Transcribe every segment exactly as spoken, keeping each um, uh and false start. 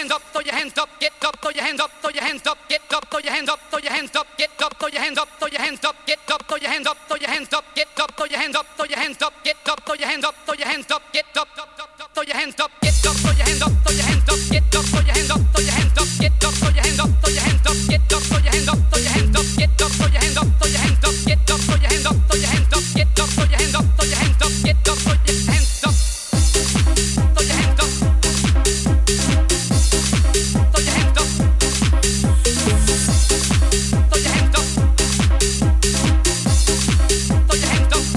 hands up, throw your hands up, get up, throw your hands up, throw your hands up, get up, throw your hands up, throw your hands up, get up, throw your hands up, throw your hands up, get up, throw your hands up, throw your hands up, get up, throw your hands up, throw your hands up, get up, throw your hands up, throw your hands up, get up, throw your hands up, get up, throw your hands up, throw your hands up, get up, throw your hands up, throw your hands up, get up, throw your hands up, throw your hands up, get up, throw your hands up, throw your hands up, get up, throw your hands up, throw your hands up, get up, throw your hands up, throw your hands up, get up, throw your hands up, throw your hands up, get up, throw your hands up, throw your hands up, throw your hands up, throw your hands up, throw your hands up.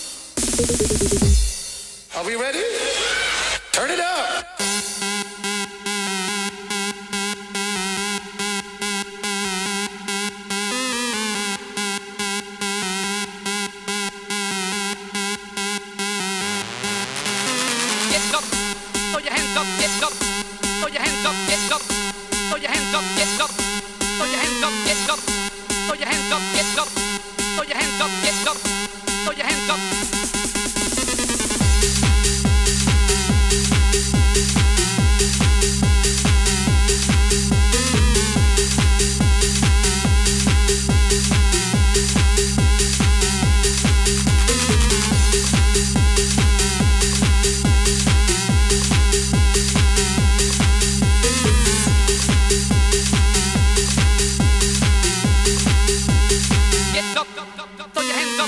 Are we ready? Turn it up. Get up, throw your hands up, get up, throw your hands up, get up, throw your hands up, get up, throw your hands up, get up, throw your hands up, get up, throw your hands up, get up, throw your hands up. Get up, throw your hands up.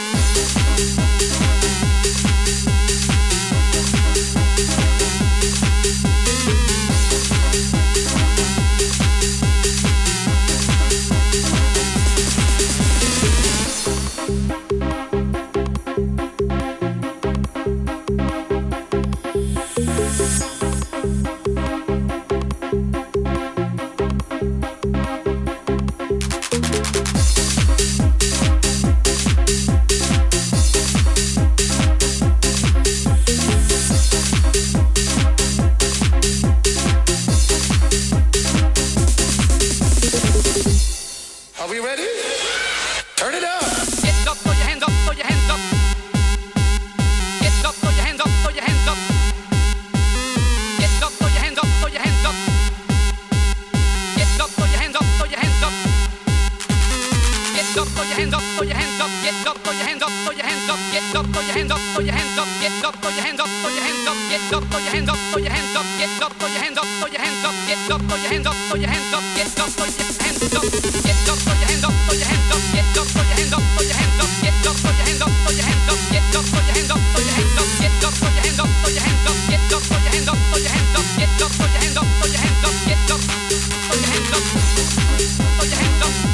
Are we ready? Turn it up. Get up, throw your hands up, throw your hands up. Get up, throw your hands up, throw your hands up. Get up, throw your hands up, throw your hands up. Get up, throw your hands up, throw your hands up. Get up, throw your hands up, throw your hands up. Get up, throw your hands up, throw your hands up. Get up, throw your hands up, throw your hands up. Get up, throw your hands up, throw your hands up. Get up, throw your hands up, throw your hands up. Get up, throw your hands up, throw your hands up. Get up, throw your hands up, throw your hands up. Get up, throw your hands up. Get up, throw your hands up, throw your hands up. Get up, throw your hands up, throw your hands up. Get up, throw your hands up, throw your hands up. Get up, throw your hands up, throw your hands up. Get up, throw your hands up, throw your hands up. Get up, throw your hands up, throw your hands up. Get up, throw your hands up, throw your hands up. Get up, throw your hands up, throw your hands up.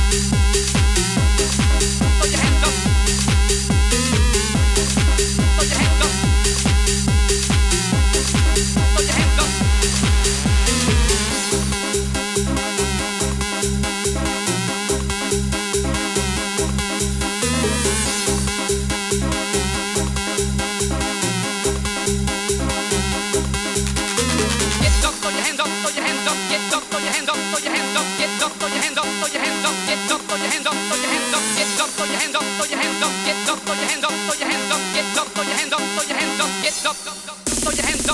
Throw your hands up, throw your hands up, throw your hands up. Get up, throw your hands up, throw your hands up. Get up, throw your hands up, throw your hands up. Get up, throw your hands up, throw your hands up. Get up, throw your hands up, throw your hands up. Get up, throw your hands up, throw your hands up. Get up, throw your hands up, throw your hands up. Get up, throw your hands up, throw your hands up. Get up, throw your hands up.